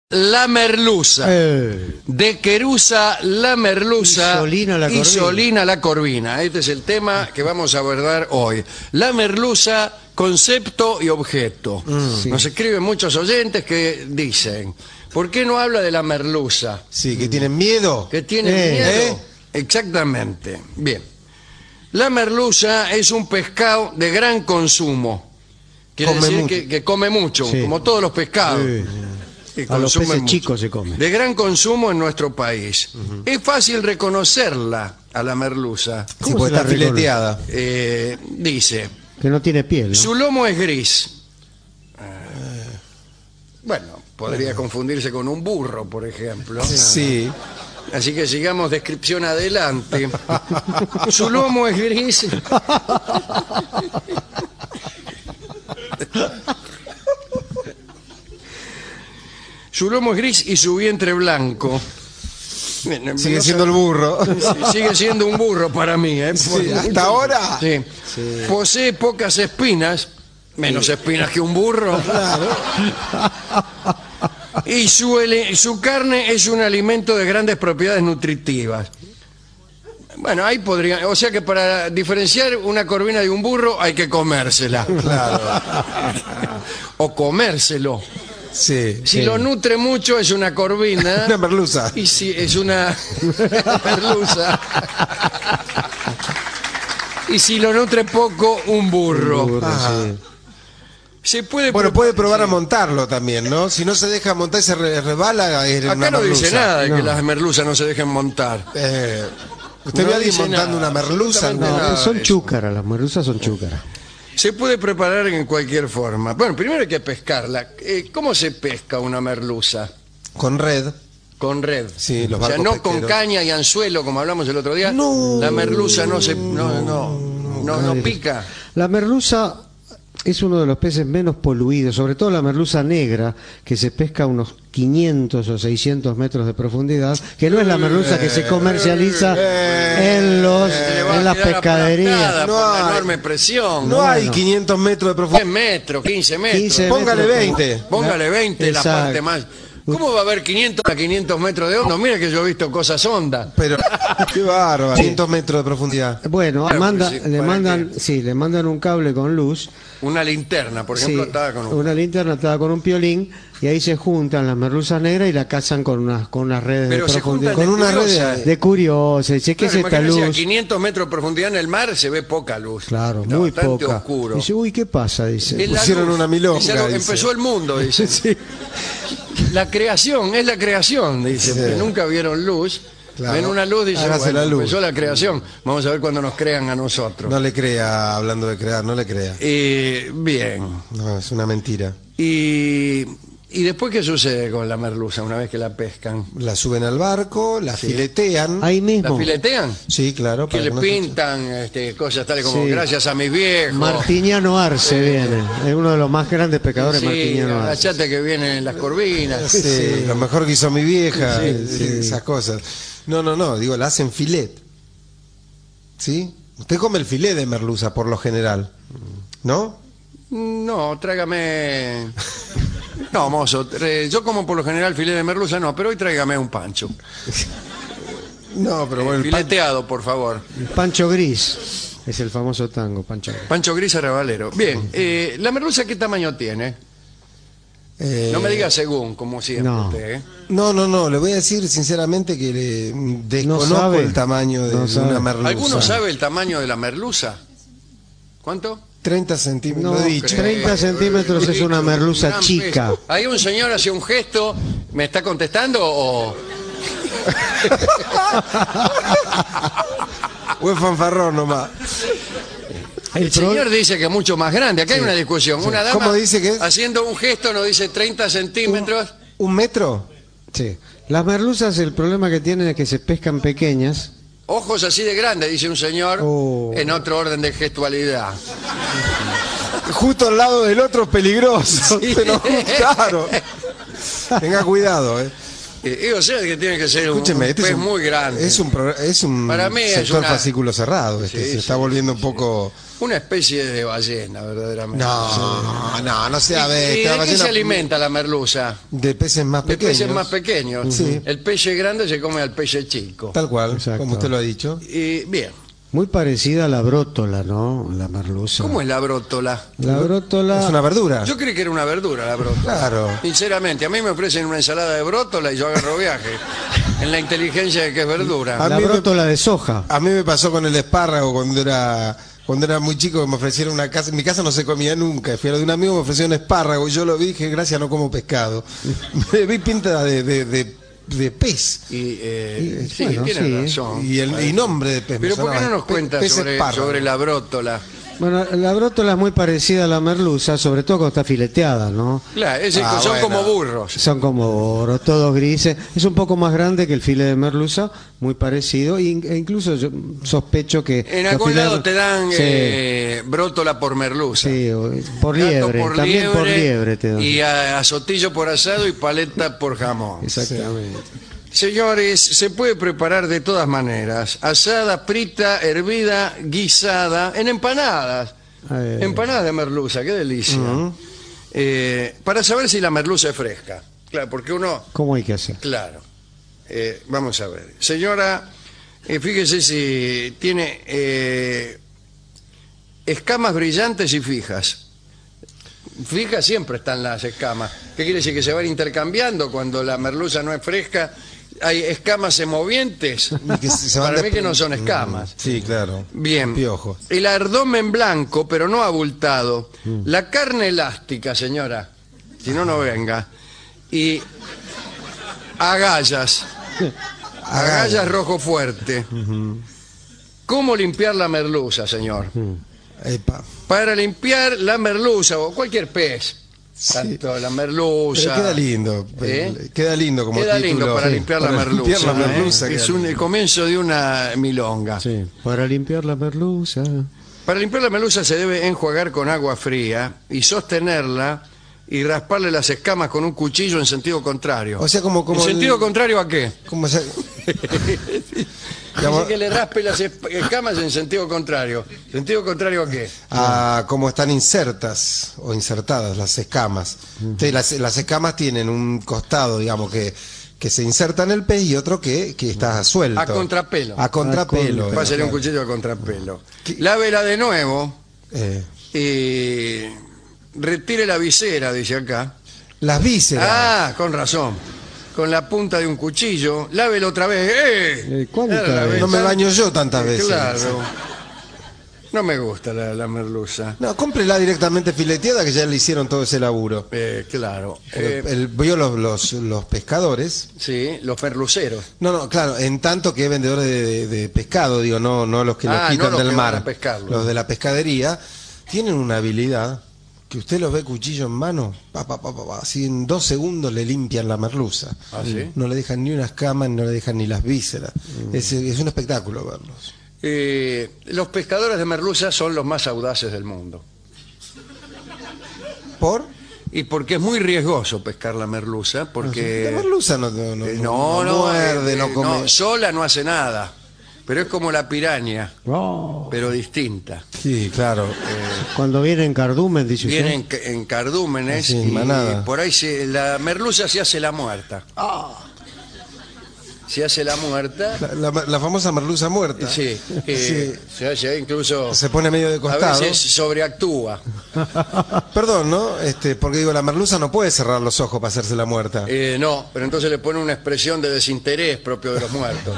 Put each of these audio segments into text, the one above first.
La merluza, de Querusa la merluza y Solina la corvina. Este es el tema que vamos a abordar hoy. La merluza, concepto y objeto. Nos escriben muchos oyentes que dicen, ¿por qué no habla de la merluza? Sí, que tienen miedo. ¿Que tienen miedo? Exactamente. Bien. La merluza es un pescado de gran consumo. Quiere decir que come mucho, como todos los pescados. A los peces chicos se come. De gran consumo en nuestro país. Es fácil reconocerla a la merluza. Sí, porque está fileteada. Dice que no tiene piel, ¿no? Su lomo es gris. Bueno, podría confundirse con un burro, por ejemplo. Sí. Así que sigamos descripción adelante. Su lomo es gris. Su lomo es gris y su vientre blanco. Sigue siendo el burro. Sigue siendo un burro para mí. Sí, ¿hasta ahora? Sí. Posee pocas espinas, menos espinas que un burro. Claro. Y su carne es un alimento de grandes propiedades nutritivas. Bueno, ahí podría... O sea que para diferenciar una corvina de un burro hay que comérsela. Claro. O comérselo. Sí. Si lo nutre mucho es una corvina. Una merluza. Y si es una merluza. Y si lo nutre poco, un burro. Se puede puede probar a montarlo también, ¿no? Si no se deja montar y se resbala, acá no dice nada de que las merluzas no se dejen montar. ¿Usted ve a alguien montando una merluza? No, son chúcaras, las merluzas son chúcaras. Se puede preparar en cualquier forma. Bueno, primero hay que pescarla. ¿Cómo se pesca una merluza? Con red. Con red. Sí, los o sea, barcos no pesqueros. Con caña y anzuelo, como hablamos el otro día. No. La merluza no pica. La merluza es uno de los peces menos poluidos, sobre todo la merluza negra, que se pesca a unos 500 o 600 metros de profundidad, que no es la merluza que se comercializa en las pescaderías. No hay enorme presión. No hay 500 metros de profundidad. 10 metros, 15 metros. 15 Póngale metros. 20. Póngale 20, la parte más... ¿Cómo va a haber 500 a 500 metros de hondo? Mira que yo he visto cosas hondas. Pero, qué bárbaro. 500 metros de profundidad. Bueno, Claro, le mandan un cable con luz. Una linterna, por ejemplo, estaba con una linterna estaba con un piolín y ahí se juntan las merluzas negras y la cazan con unas redes Pero de se profundidad. juntan Con una red de curiosa. Dice, ¿qué es esta luz? A 500 metros de profundidad en el mar se ve poca luz. Claro, está muy bastante poca. oscuro. Dice, uy, ¿qué pasa? Dice. Es la Pusieron luz. una milonga, Dice, dice. empezó el mundo, dice. Sí. La creación, es la creación, dice. Sí. Porque nunca vieron luz. Claro. Ven una luz, dice, Hágase bueno, la luz. empezó la creación. Vamos a ver cuándo nos crean a nosotros. No le crea, hablando de crear, no le crea. Bien. No, es una mentira. ¿Y después qué sucede con la merluza una vez que la pescan? La suben al barco, la filetean. Ahí ¿La mismo. filetean? Sí, claro. Que para le no pintan cosas tales como Sí. gracias a mis viejos. Martiniano Arce viene. Es uno de los más grandes pescadores, Sí, Martiniano Arce. agachate que vienen las corvinas. Sí, lo mejor que hizo mi vieja, Sí, esas cosas. No, digo, la hacen filet. ¿Sí? Usted come el filet de merluza por lo general, ¿no? No, tráigame... No, mozo, yo como por lo general filé de merluza, no, pero hoy tráigame un pancho. No, pero bueno, Fileteado, por favor. El Pancho Gris. Es el famoso tango, Pancho Gris. Pancho gris arrabalero. Bien, ¿la merluza qué tamaño tiene? No me diga según, como siempre no. usted, ¿eh? No, le voy a decir sinceramente que desconozco sabe. el tamaño de No sabe. una merluza. ¿Alguno sabe el tamaño de la merluza? ¿Cuánto? 30 centímetros, No, lo he dicho. 30 centímetros es una merluza Gran chica. peso. Ahí un señor hace un gesto, ¿me está contestando o...? O es fanfarrón nomás. El señor dice que es mucho más grande. Acá hay una discusión. Una dama ¿Cómo dice que es? haciendo un gesto nos dice 30 centímetros. ¿Un metro? Sí. Las merluzas, el problema que tienen es que se pescan pequeñas. Ojos así de grandes, dice un señor, en otro orden de gestualidad. Justo al lado del otro es peligroso. Sí. Pero claro. Tenga cuidado, O sea que tiene que ser Escúcheme, un pez muy grande. Es un Para mí es sector una- fascículo cerrado. Sí, se sí, está volviendo un sí. poco... Una especie de ballena, verdaderamente. No sea ¿Y bestia. de La qué ballena- se alimenta la merluza? De peces más De pequeños. peces más pequeños. Sí. El pez grande se come al pez chico. Tal cual, Exacto. como usted lo ha dicho. Y bien, Muy parecida a la brótola, ¿no? La merluza. ¿cómo es la brótola? La brótola... Es una verdura. Yo creí que era una verdura la brótola. Claro. Sinceramente, a mí me ofrecen una ensalada de brótola y yo agarro viaje. En la inteligencia de que es verdura. A La mí me- brótola de soja. A mí me pasó con el espárrago cuando era muy chico, que me ofrecieron una casa. En mi casa no se comía nunca. Fui a lo de un amigo, me ofreció un espárrago y yo lo vi y dije, gracias, no como pescado. Me vi pinta de pez. Y, sí, bueno, tiene sí. razón. Y nombre de pez. Pero me ¿por qué no sonaba. nos cuenta Pez sobre espárrago. la brótola? Bueno, la brótola es muy parecida a la merluza, sobre todo cuando está fileteada, ¿no? Claro, son bueno. como burros. Son como oro, todos grises. Es un poco más grande que el filete de merluza, muy parecido. E incluso yo sospecho que... En los algún filetes- lado te dan Sí, brótola por merluza. sí, por Gato liebre. por También por liebre te dan. Y a sotillo por asado y paleta por jamón. Exactamente. Señores, se puede preparar de todas maneras. Asada, frita, hervida, guisada, en empanadas. Empanadas de merluza, qué delicia. Para saber si la merluza es fresca. Claro, porque uno... ¿Cómo hay que hacer? Claro. Vamos a ver. Señora, fíjese si tiene escamas brillantes y fijas. Fijas siempre están las escamas. ¿Qué quiere decir? Que se van intercambiando cuando la merluza no es fresca. Hay escamas movientes. Y que se van Para mí de- que no son escamas. Sí, claro. Bien. Piojos. El abdomen blanco, pero no abultado. La carne elástica, señora. Si no, no venga. Y agallas. Agallas rojo fuerte. ¿Cómo limpiar la merluza, señor? Epa. Para limpiar la merluza o cualquier pez. Tanto la merluza. Pero queda lindo. ¿Eh? Queda lindo como Queda título. lindo para Sí. limpiar la Para merluza. limpiar la ¿eh? merluza, Es queda el lindo. comienzo de una milonga. Sí, para limpiar la merluza. Para limpiar la merluza se debe enjuagar con agua fría y sostenerla y rasparle las escamas con un cuchillo en sentido contrario. O sea, como ¿En sentido contrario a qué? como se- Dice que le raspe las escamas en sentido contrario. ¿Sentido contrario a qué? como están insertas o insertadas las escamas. Entonces, las escamas tienen un costado, digamos, que se inserta en el pez y otro que está suelto. A contrapelo. A contrapelo. Pásale un claro. cuchillo a contrapelo. Lávela de nuevo Eh, y retire la visera, dice acá. las vísceras. Ah, con razón. Con la punta de un cuchillo. Lávelo otra vez. ¿Cuántas Era la veces? No me baño yo tantas veces. Claro. No me gusta la merluza. No, cómprela directamente fileteada que ya le hicieron todo ese laburo. Claro. Vio los pescadores. Sí, los merluceros. No, claro, en tanto que vendedores de pescado, digo, no los que los Ah, quitan no los del que mar. van a pescarlo. Los de la pescadería tienen una habilidad que usted los ve cuchillo en mano, así en 2 segundos le limpian la merluza. ¿Ah, sí? No le dejan ni unas camas, no le dejan ni las vísceras. Es un espectáculo verlos. Los pescadores de merluza son los más audaces del mundo. ¿Por? Y porque es muy riesgoso pescar la merluza, porque... La merluza no muerde, no come. no, sola no hace nada. Pero es como la piraña, Oh. pero distinta. Sí, claro. Cuando viene en cardumen, dice usted. Viene en cardúmenes Sí, y manada. por ahí la merluza se hace la muerta. Se hace la muerta. La famosa merluza muerta. Sí, Sí. se hace incluso... Se pone medio de A costado. veces sobreactúa. Perdón, ¿no? Porque digo, la merluza no puede cerrar los ojos para hacerse la muerta. No, pero entonces le pone una expresión de desinterés propio de los muertos.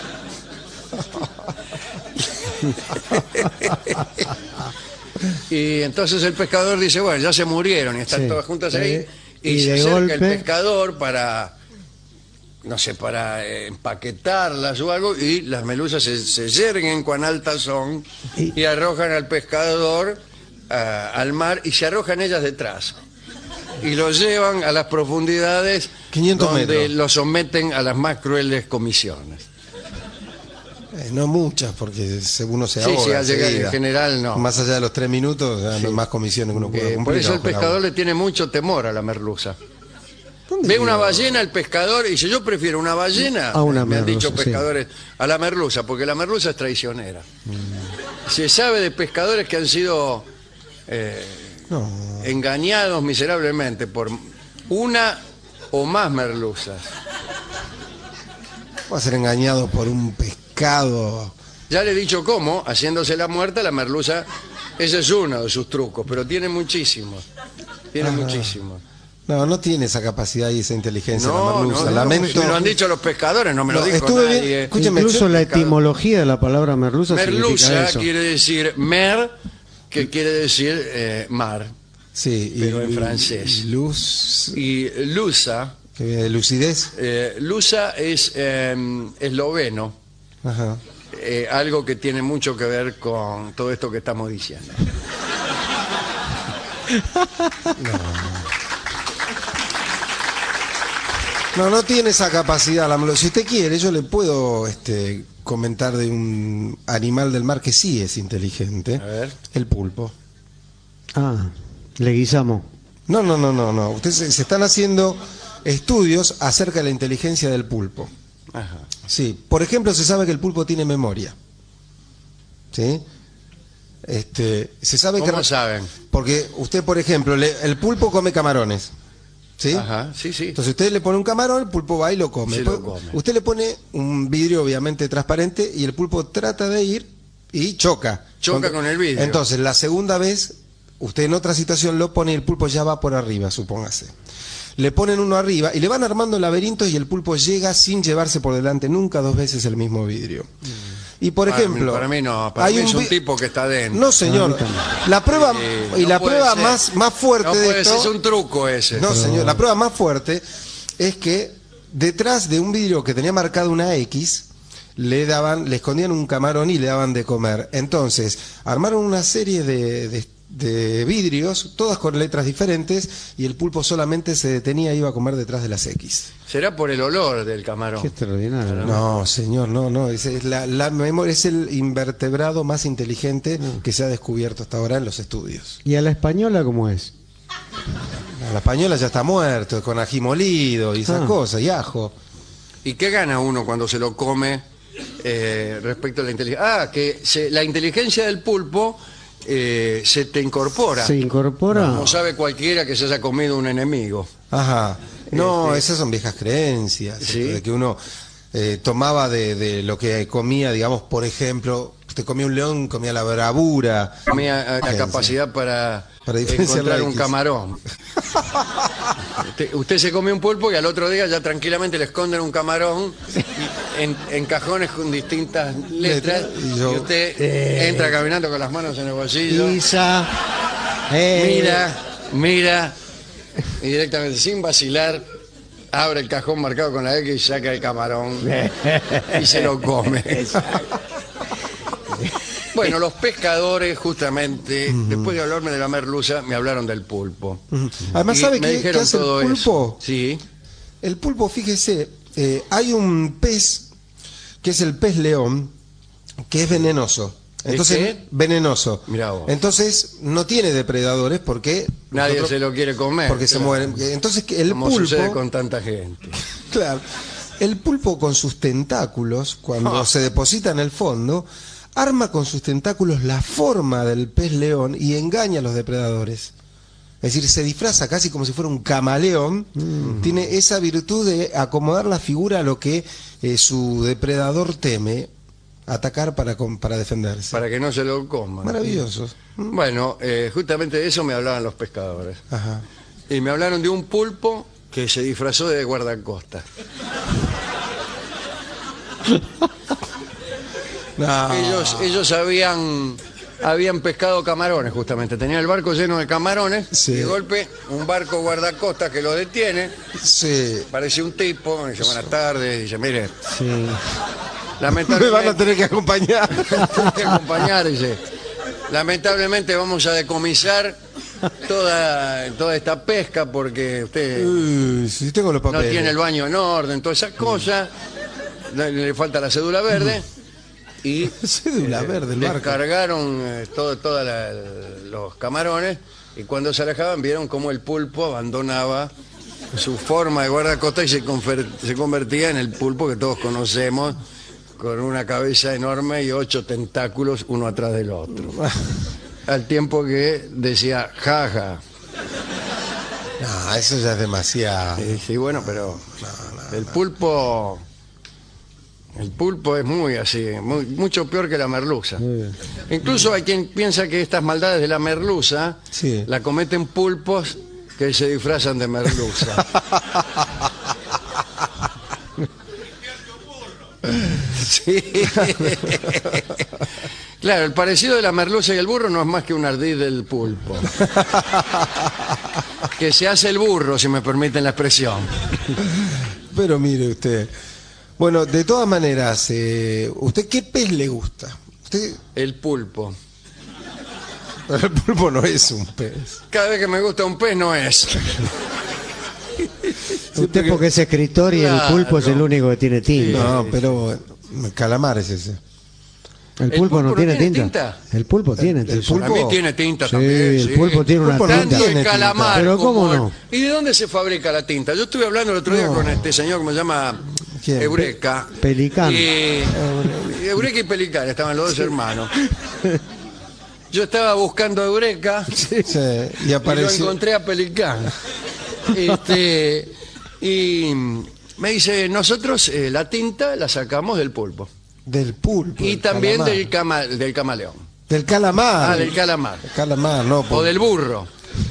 Y entonces el pescador dice, bueno, ya se murieron y están Sí. todas juntas ahí. Y se de acerca golpe- el pescador para, no sé, para empaquetarlas o algo, y las merluzas se yerguen cuán altas son y arrojan al pescador al mar y se arrojan ellas detrás. Y lo llevan a las profundidades 500 donde metros. lo someten a las más crueles comisiones. No muchas, porque uno se Sí, ahoga. sí, al llegar enseguida. en general no. Más allá de los 3 minutos, ya no hay más comisiones que uno puede cumplir. Por eso el bajo el pescador agua. le tiene mucho temor a la merluza. Ve una ballena, el pescador, y dice, yo prefiero una ballena, a una me han dicho merluza, pescadores, a la merluza, porque la merluza es traicionera. Se sabe de pescadores que han sido engañados miserablemente por una o más merluzas. Va a ser engañado por un pescado. Ya le he dicho cómo, haciéndose la muerta, la merluza, ese es uno de sus trucos, pero tiene muchísimos. Tiene muchísimos. No tiene esa capacidad y esa inteligencia la No, merluza. no, Lamento. me lo han dicho los pescadores, no me lo dijo estuve nadie. bien. Escúcheme, Incluso la etimología de la palabra merluza significa Merluza eso. quiere decir mer, que quiere decir mar, Sí, pero en francés. Luz. Y lusa, Que viene de lucidez. lusa es esloveno, Ajá. algo que tiene mucho que ver con todo esto que estamos diciendo. No tiene esa capacidad la merluza. Si usted quiere, yo le puedo comentar de un animal del mar que sí es inteligente. A ver. El pulpo. Leguizamo. No. Ustedes se están haciendo estudios acerca de la inteligencia del pulpo. Ajá. Sí, por ejemplo, se sabe que el pulpo tiene memoria. ¿Sí? Se sabe ¿Cómo que saben? porque usted, por ejemplo, el pulpo come camarones. ¿Sí? Ajá, sí. Entonces usted le pone un camarón, el pulpo va y lo come. Sí, lo come. Usted le pone un vidrio obviamente transparente y el pulpo trata de ir y choca. Choca con el vidrio. Entonces, la segunda vez, usted en otra situación lo pone y el pulpo ya va por arriba, supóngase. Le ponen uno arriba y le van armando laberintos y el pulpo llega sin llevarse por delante nunca dos veces el mismo vidrio. Y por ejemplo, para mí no, para mí es un tipo que está dentro. No, señor. La prueba y no la puede prueba ser. más fuerte No de puede ser, esto. es un truco ese. No, señor, la prueba más fuerte es que detrás de un vidrio que tenía marcado una X, le escondían un camarón y le daban de comer. Entonces, armaron una serie de vidrios, todas con letras diferentes, y el pulpo solamente se detenía y iba a comer detrás de las X. Será por el olor del camarón. Qué extraordinario. No, señor, no. Es la memoria es el invertebrado más inteligente que se ha descubierto hasta ahora en los estudios. ¿Y a la española cómo es? La española ya está muerto, con ají molido y esas cosas, y ajo. ¿Y qué gana uno cuando se lo come respecto a la inteligencia? La inteligencia del pulpo se te incorpora. ¿Se incorpora? Como sabe cualquiera que se haya comido un enemigo. Ajá. No, esas son viejas creencias. ¿Sí? De que uno tomaba de lo que comía, digamos, por ejemplo, usted comía un león, comía la bravura. Comía la capacidad para diferenciar encontrar la un X. camarón. Usted se come un pulpo y al otro día ya tranquilamente le esconden un camarón en cajones con distintas letras y usted entra caminando con las manos en el bolsillo, Isa. mira y directamente sin vacilar abre el cajón marcado con la X y saca el camarón y se lo come. Bueno, los pescadores justamente, después de hablarme de la merluza, me hablaron del pulpo. Además, Y ¿sabe me qué dijeron hace el todo pulpo? eso. Sí. El pulpo, fíjese, hay un pez que es el pez león, que es venenoso. Entonces, qué? venenoso. Mirá vos. Entonces, no tiene depredadores porque Nadie se lo quiere comer. porque se claro. mueren. Entonces, el Como sucede pulpo, con tanta gente. claro, el pulpo con sus tentáculos, cuando se deposita en el fondo, arma con sus tentáculos la forma del pez león y engaña a los depredadores. Es decir, se disfraza casi como si fuera un camaleón. Tiene esa virtud de acomodar la figura a lo que su depredador teme, atacar para defenderse. Para que no se lo coman. Maravillosos. Bueno, justamente de eso me hablaban los pescadores. Ajá. Y me hablaron de un pulpo que se disfrazó de guardacosta. No. Ellos habían pescado camarones justamente. Tenían el barco lleno de camarones Sí. y de golpe un barco guardacosta que lo detiene. Sí. Parece un tipo, me dice buenas tardes, dice mire, Sí. Me lamentablemente van a tener que acompañar. tengo que acompañar, dice. Lamentablemente vamos a decomisar toda esta pesca porque usted Sí, tengo los no papeles. tiene el baño en orden, todas esas cosas, le falta la cédula verde y Cédula verde, el barco. descargaron todos los camarones y cuando se alejaban vieron cómo el pulpo abandonaba su forma de guardacosta y se convertía en el pulpo que todos conocemos, con una cabeza enorme y 8 tentáculos uno atrás del otro. Al tiempo que decía jaja. No, eso ya es demasiado. Sí, bueno, pero el pulpo es muy así, mucho peor que la merluza. Incluso hay quien piensa que estas maldades de la merluza la cometen pulpos que se disfrazan de merluza. Sí. Claro, el parecido de la merluza y el burro no es más que un ardid del pulpo. Que se hace el burro, si me permiten la expresión. Pero mire usted. Bueno, de todas maneras, ¿usted qué pez le gusta? ¿Usted... El pulpo. Pero el pulpo no es un pez. Cada vez que me gusta un pez no es. Usted porque es escritor y el pulpo es el único que tiene tinta. No, pero el calamar es ese. ¿El pulpo no tiene tinta? El pulpo tiene tinta. El pulpo... A mí tiene tinta Sí, también. el pulpo tiene una tinta. Tanto el calamar. Pero ¿cómo como no? ¿Y de dónde se fabrica la tinta? Yo estuve hablando el otro día con este señor que me llama ¿Quién? Eureka. Pelicán. Eureka y Pelicán, estaban los dos hermanos. Yo estaba buscando a Eureka y apareció... y lo encontré a Pelicán. Y me dice, nosotros la tinta la sacamos del pulpo. Del pulpo. Y también del camaleón. Del calamar. Ah, del calamar. El calamar, no. O del burro.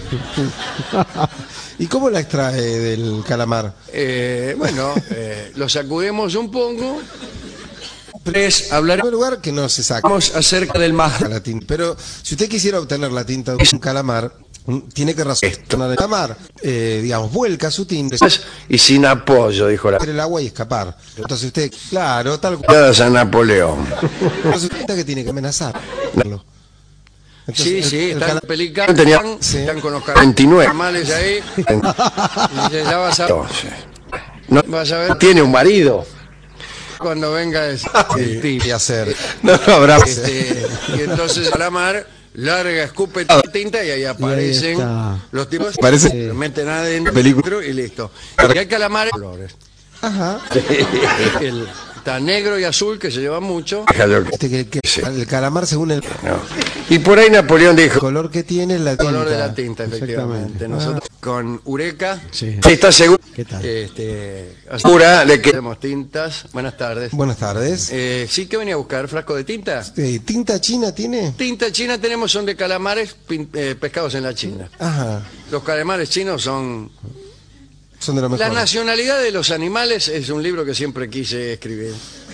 ¿Y cómo la extrae del calamar? Bueno, lo sacudimos un poco. Hablaremos en un lugar que no se saca. Vamos acerca del mar. La tinta. Pero si usted quisiera obtener la tinta de un calamar, tiene que razonar el calamar. Digamos, vuelca su tinta. Y sin apoyo, dijo la... El agua y escapar. Entonces usted, claro, tal cual. de San Napoleón. Entonces usted que tiene que amenazar. Entonces, sí, está en Pelicán, están con los 29 animales ahí. Y dice, ya vas a... No, vas a ver, tiene un marido. Cuando venga el tipo. Y hacer. No habrá. Y entonces el calamar larga, escupe tinta y ahí aparecen los tipos. Parece. Meten adentro y listo. Y hay calamares colores. Ajá. Está negro y azul, que se lleva mucho. El calamar según el Y por ahí Napoleón dijo... el color que tiene la tinta. El color de la tinta, efectivamente. Nosotros con Eureka, Sí. ¿está seguro? ¿Qué tal? Asegura de que tenemos tintas. Buenas tardes. Buenas tardes. ¿Sí que venía a buscar? ¿Frasco de tinta? ¿Tinta china tiene? Tinta china tenemos, son de calamares pescados en la China. Ajá. Los calamares chinos son... Son de lo mejor. La nacionalidad de los animales es un libro que siempre quise escribir.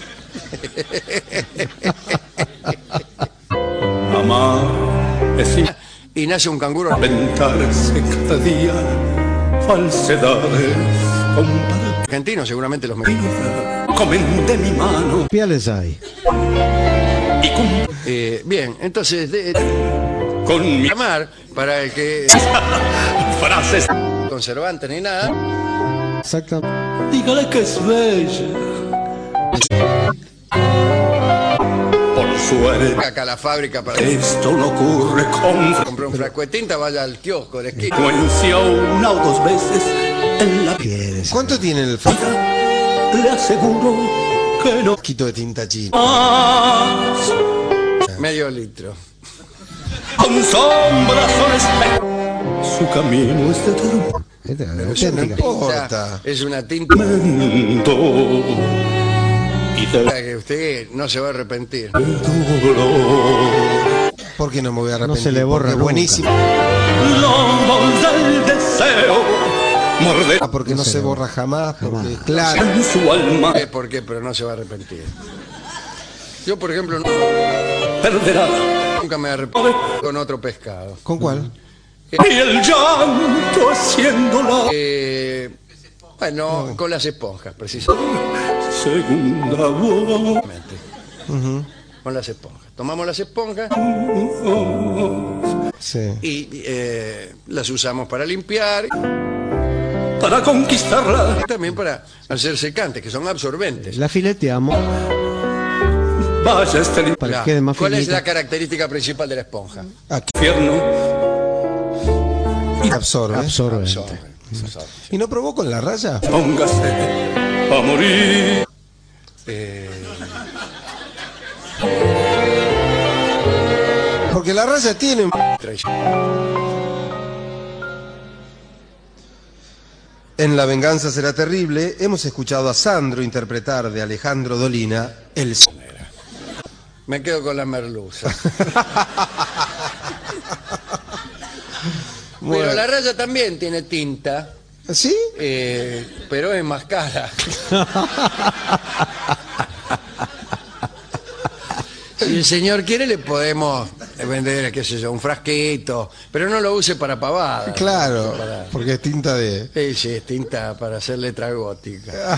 Amar es Y nace un canguro. inventarse cada día falsedades. Argentino, seguramente los mejores. Comen de mi mano Piales hay. y Bien, entonces, con mi calamar, para el que frases. conservante ni nada, Exactamente. Dígale que es bella. Por suerte, acá a la fábrica para esto no ocurre con comprar un frasco de tinta, vaya al kiosco de esquina. frecuencia una o dos veces en la Piales. ¿Cuánto tiene el vida. Le aseguro que no frasquito de tinta china? más. Medio litro. Con sombras son espejos. Su camino es de tormento. Esta es No auténtica. importa. Es una tinta Y de que usted no se va a arrepentir. dolor. ¿Por qué no me voy a arrepentir? No se le borra Porque nunca. buenísimo. Lobos del deseo morder Porque no se borra jamás. Porque, claro. en su alma. ¿Por qué? Pero no se va a arrepentir. Yo, por ejemplo, Perderá nunca me arrepentí con otro pescado. ¿Con cuál? y el llanto haciéndola Bueno, con las esponjas, precisamente. segunda voz. Con las esponjas. Tomamos las esponjas Sí. y las usamos para limpiar Para conquistarla y también para hacer secantes, que son absorbentes. La fileteamos vaya este para que quede más ¿Cuál es finita. la característica principal de la esponja? Aquí infierno absorbe. Absorbente. Absorbe. ¿Y no probó con la raya? Póngase a morir. Porque la raya tiene... En La venganza será terrible hemos escuchado a Sandro interpretar de Alejandro Dolina el... Me quedo con la merluza. Bueno. Pero la raya también tiene tinta, ¿Sí? pero es más cara. Si el señor quiere le podemos vender, qué sé yo, un frasquito, pero no lo use para pavadas. Claro, Para... porque es tinta de... Sí, es tinta para hacer letra gótica.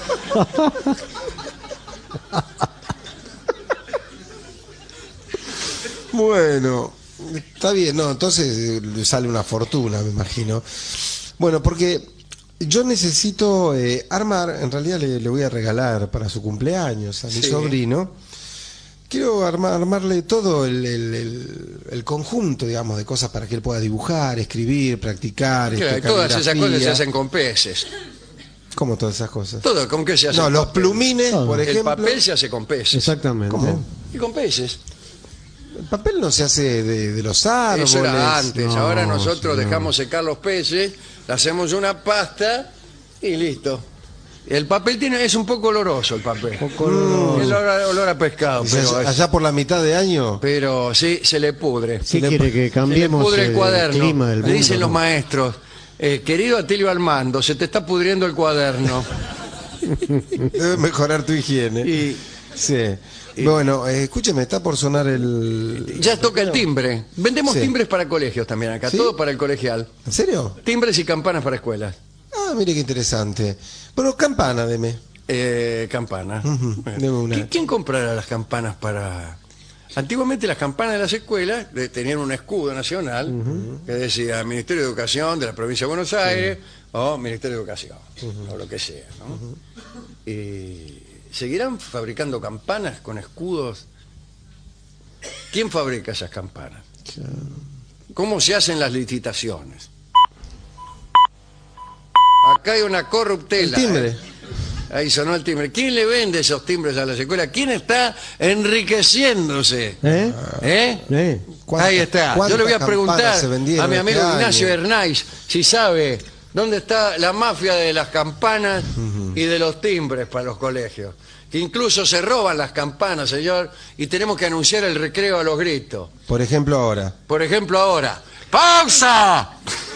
Bueno, está bien, no, entonces le sale una fortuna, me imagino. Bueno, porque yo necesito armar, en realidad le voy a regalar para su cumpleaños a mi sobrino. Quiero armarle todo el conjunto, digamos, de cosas para que él pueda dibujar, escribir, practicar. Claro, todas esas cosas se hacen con peces. ¿Cómo todas esas cosas? Todo, ¿con qué se hace? No, los plumines, por ejemplo. El papel se hace con peces. Exactamente. ¿Cómo? Y con peces. El papel no se hace de los árboles. Eso era antes. No, Ahora nosotros señor. dejamos secar los peces, le hacemos una pasta y listo. El papel es un poco oloroso, el papel. El olor a pescado, pero, Allá por la mitad de año. pero sí, se le pudre. ¿Qué quiere que Se le cambiemos pudre el cuaderno. clima del Le mundo? dicen los maestros, querido Atilio Armando, se te está pudriendo el cuaderno. Debe mejorar tu higiene. Y Sí. Bueno, escúcheme, está por sonar el... ya toca el timbre. Vendemos Sí. timbres para colegios también acá, ¿Sí? todo para el colegial. ¿En serio? Timbres y campanas para escuelas. Ah, mire qué interesante. Bueno, campana, deme. Campana. Ujú, Bueno. deme una. ¿Quién comprará las campanas para...? Antiguamente las campanas de las escuelas tenían un escudo nacional que decía Ministerio de Educación de la Provincia de Buenos Aires o Ministerio de Educación, o lo que sea, ¿no? Y ¿seguirán fabricando campanas con escudos? ¿Quién fabrica esas campanas? ¿Cómo se hacen las licitaciones? Acá hay una corruptela. El timbre. Ahí sonó el timbre. ¿Quién le vende esos timbres a las escuelas? ¿Quién está enriqueciéndose? ¿Eh? Ahí está. Yo le voy a preguntar se vendieron a mi amigo este año? Ignacio Hernáiz si sabe dónde está la mafia de las campanas y de los timbres para los colegios. Que incluso se roban las campanas, señor, y tenemos que anunciar el recreo a los gritos. Por ejemplo, ahora. Por ejemplo, ahora. ¡Pausa!